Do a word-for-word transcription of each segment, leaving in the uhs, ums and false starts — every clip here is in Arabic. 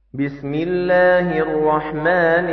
بسم الله الرحمن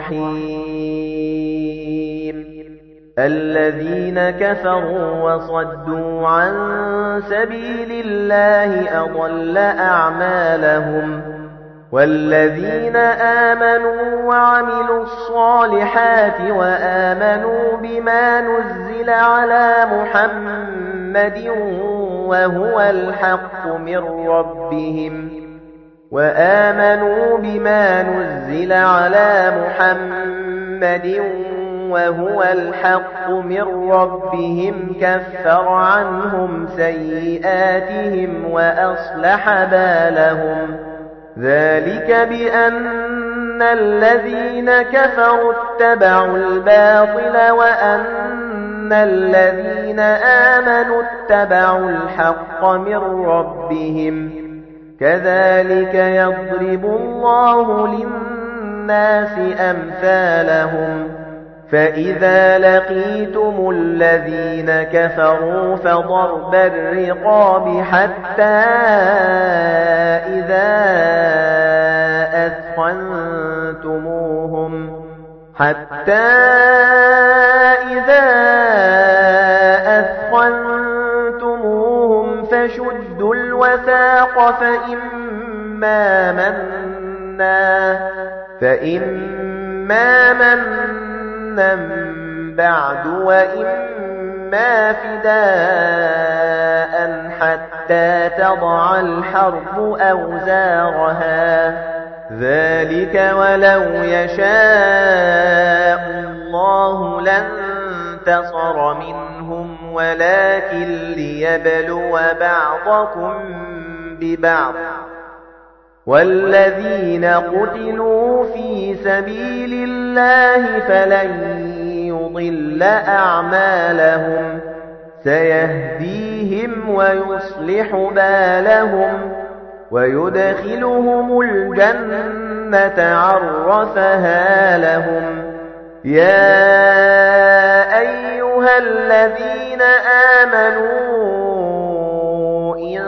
الرحيم الذين كفروا وصدوا عن سبيل الله أضل أعمالهم والذين آمنوا وعملوا الصالحات وآمنوا بما نزل على محمد وهو الحق من ربهم وآمنوا بما نزل على محمد وهو الحق من ربهم كفر عنهم سيئاتهم وأصلح بالهم ذلك بأن الذين كفروا اتبعوا الباطل وأن الذين آمنوا اتبعوا الحق من ربهم كذلك يضرب الله للناس أمثالهم فإذا لقيتم الذين كفروا فضرب الرقاب حتى إذا أثخنتموهم حتى إذا أثخنتموهم فشدوا الوثاق فإما منا فإما منا بعد وإما فداء حتى تضع الحرب أوزارها ذلك ولو يشاء الله لانتصر منهم ولكن ليبلو بعضكم ببعض والذين قتلوا في سبيل الله فلن يضل أعمالهم سيهديهم ويصلح بالهم ويدخلهم الجنة عرفها لهم يا أيها الذين آمنوا إن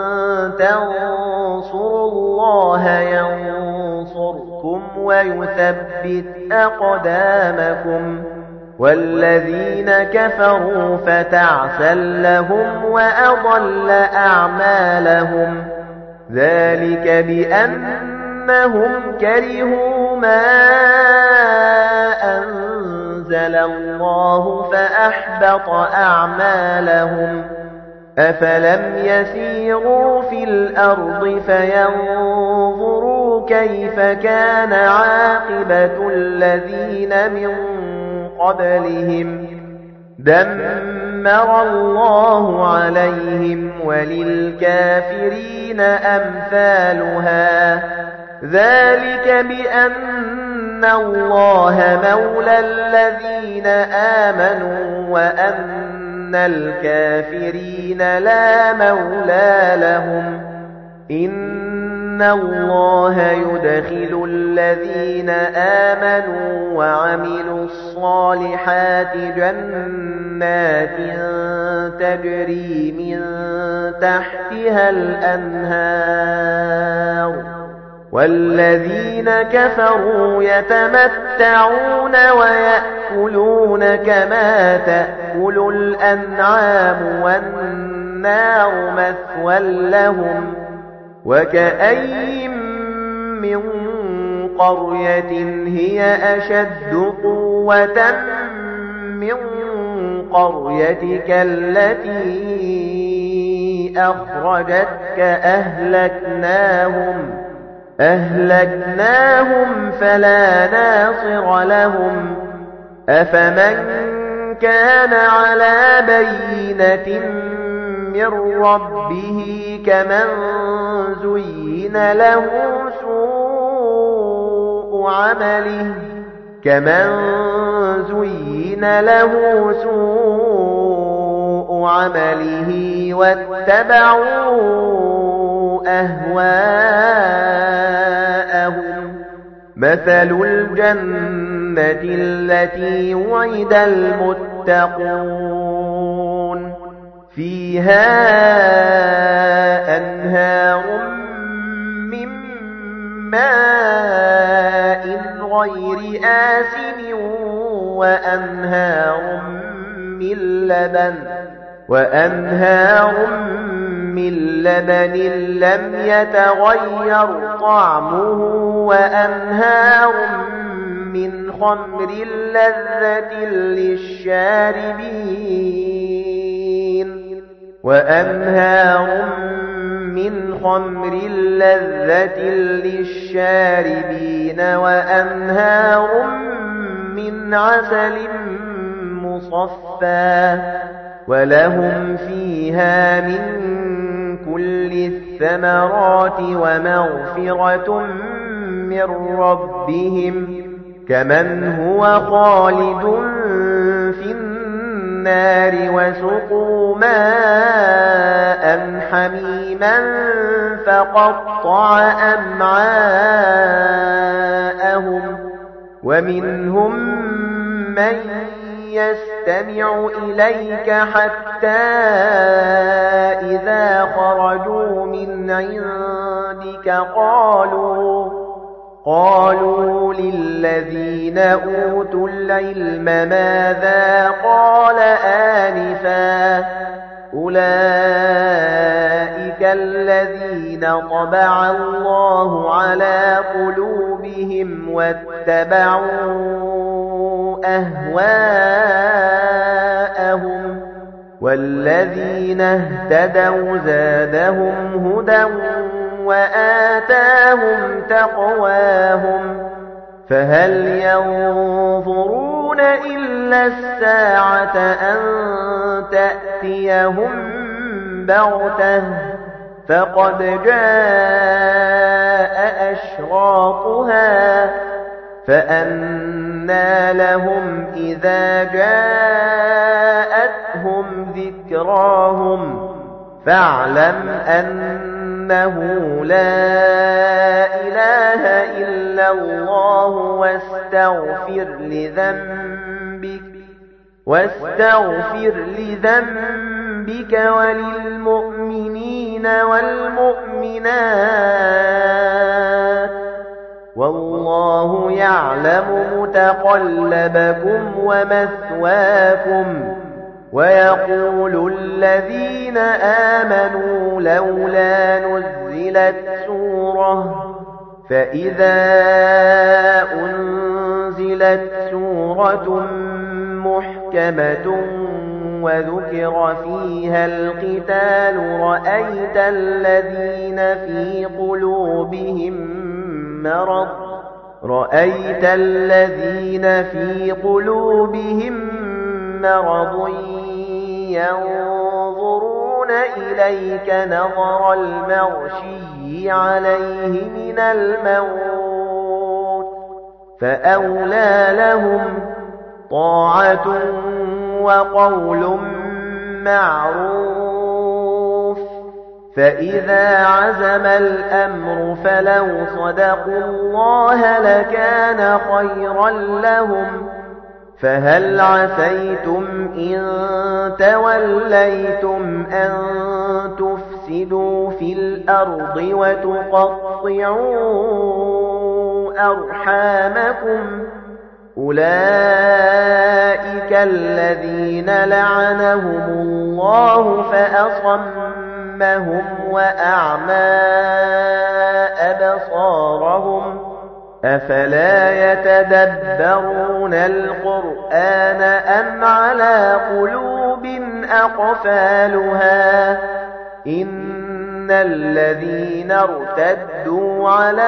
تنصروا الله ينصركم ويثبت أقدامكم والذين كفروا فتعسا لهم وأضل أعمالهم ذلك بأنهم كرهوا ما أنزل الله فأحبط أعمالهم أفلم يسيروا في الأرض فينظروا كيف كان عاقبة الذين من قبلهم دمر الله عليهم وللكافرين أمثالها ذلك بأن الله مولى الذين آمنوا وأن الكافرين لا مولى لهم إن الله يدخل الذين آمنوا وعملوا الصالحات جنات تجري من تحتها الأنهار والذين كفروا يتمتعون ويأكلون كما تأكل الأنعام والنار مثوى لهم وكأين من قرية هي أشد قوة من قريتك التي أخرجتك أهلكناهم أهلكناهم فلا ناصر لهم أفمن كان على بينة من ربه كمن زين له سوء عمله كمن زين له سوء عمله واتبعوا أهواءهم مثل الجنة التي وعد المتقون فيها أنهار من ماء غير آسن وأنهار من لبن وأنهار من لبن لم يتغير طعمه وأنهار من خمر لذة للشاربين وأنهار من خمر لذة للشاربين وأنهار من عسل مصفى ولهم فيها من كل الثمرات ومغفرة من ربهم كمن هو خالد في النار وسقوا ماء حميما فقطع أمعاءهم ومنهم من يستمع إليك حتى إذا خرجوا من عندك قالوا قالوا للذين أوتوا العلم ماذا قال آنفا أولئك الذين طبع الله على قلوبهم واتبعوا أهواءهم والذين اهتدوا زادهم هدى وآتاهم تقواهم فهل ينظرون إلا الساعة أن تأتيهم بغتة فقد جاء أشراطها فأنى لهم إذا جاءتهم ذكراهم فاعلم أنه لا إله إلا الله واستغفر لذنبك واستغفر لذنبك وللمؤمنين والمؤمنات والله يعلم متقلبكم ومثواكم ويقول الذين آمنوا لولا نزلت سورة فإذا أنزلت سورة محكمة وذكر فيها القتال رأيت الذين في قلوبهم مرض رأيت الذين في قلوبهم مرض ينظرون إليك نظر المغشي عليه من الموت فأولى لهم طاعة وقول معروف فإذا عزم الأمر فلو صدقوا الله لكان خيرا لهم فهل عسيتم إن توليتم أن تفسدوا في الأرض وتقطعوا أرحامكم أولئك الذين لعنهم الله فأصمهم وأعمى أبصارهم أفلا يتدبرون القرآن أم على قلوب أقفالها إن الذين ارتدوا على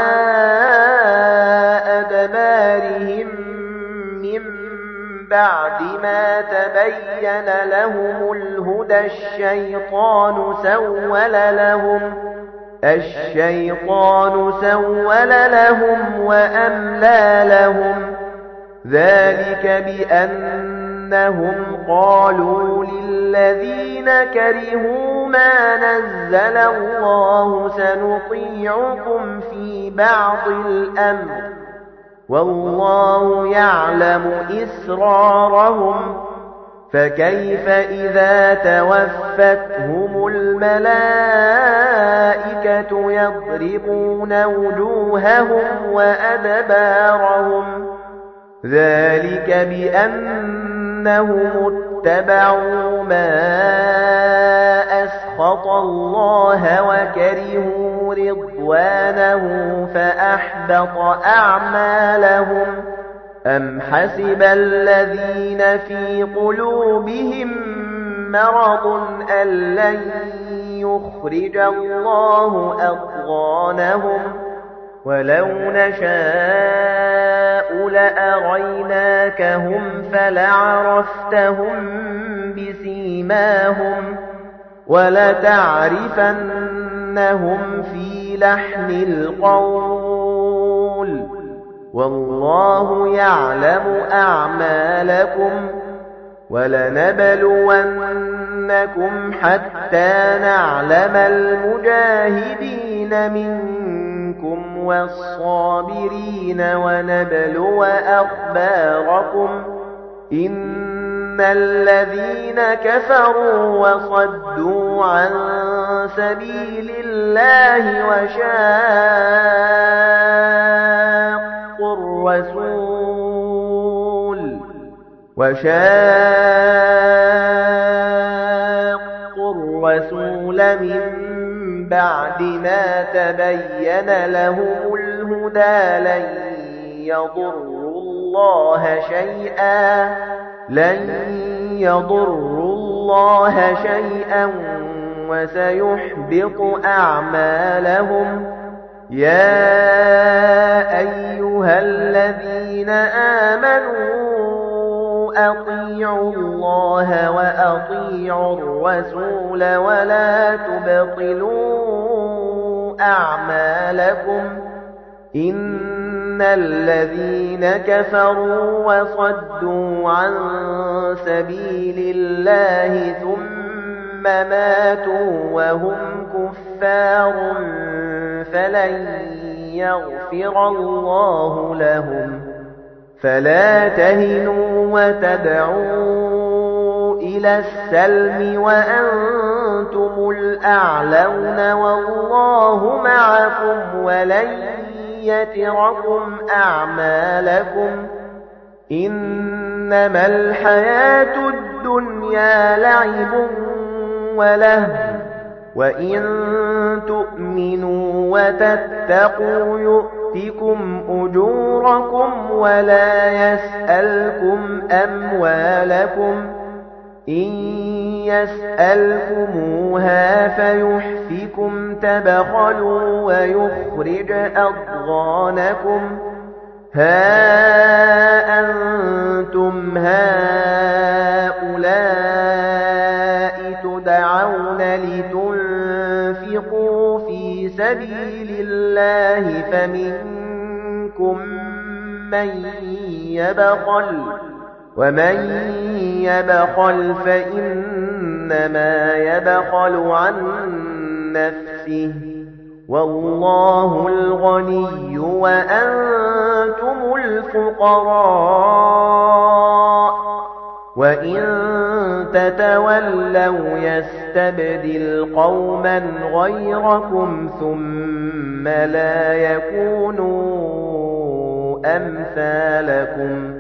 أدبارهم من بعد ما تبين لهم الهدى الشيطان سول لهم الشيطان سول لهم وأملى لهم ذلك بأنهم قالوا للذين كرهوا ما نزل الله سنطيعكم في بعض الأمر والله يعلم إسرارهم فكيف إذا توفتهم الملائكة يضربون وجوههم وأدبارهم ذلك بأنهم اتبعوا ما أسخط الله وكرهوا رضوانه فأحبط أعمالهم أم حسب الذين في قلوبهم مرض أن لن يخرج الله أضغانهم ولو نشاء لأريناكهم فلعرفتهم بسيماهم ولتعرفنهم في لحن القول والله يعلم أعمالكم ولنبلونكم حتى نعلم المجاهدين منكم والصابرين ونبلو أخباركم إن الذين كفروا وصدوا عن سبيل الله وشاقوا الرسول وشاقوا الرسول من بعد ما تبين لهم الهدى لن يضروا الله شيئا لن يضروا الله شيئا وسيحبط أعمالهم يا أيها الذين آمنوا أطيعوا الله وأطيعوا الرسول ولا تبطلوا أعمالكم إن الذين كفروا وصدوا عن سبيل الله ثم ماتوا وهم كفار فلن يغفر الله لهم فلا تهنوا وتدعوا إلى السلم وأنتم الأعلون والله معكم ولن يتركم أعمالكم إنما الحياة الدنيا لعب ولهو وإن تؤمنوا وتتقوا يؤتكم أجوركم ولا يسألكم أموالكم إن يسألكموها فيحفكم تبخلوا ويخرج أضغانكم ها أنتم هؤلاء تدعون لتنفقوا في سبيل الله فمنكم من يبخل ومن يبخل فإنما يبخل عن نفسه والله الغني وأنتم الفقراء وإن تتولوا يستبدل قوما غيركم ثم لا يكونوا أمثالكم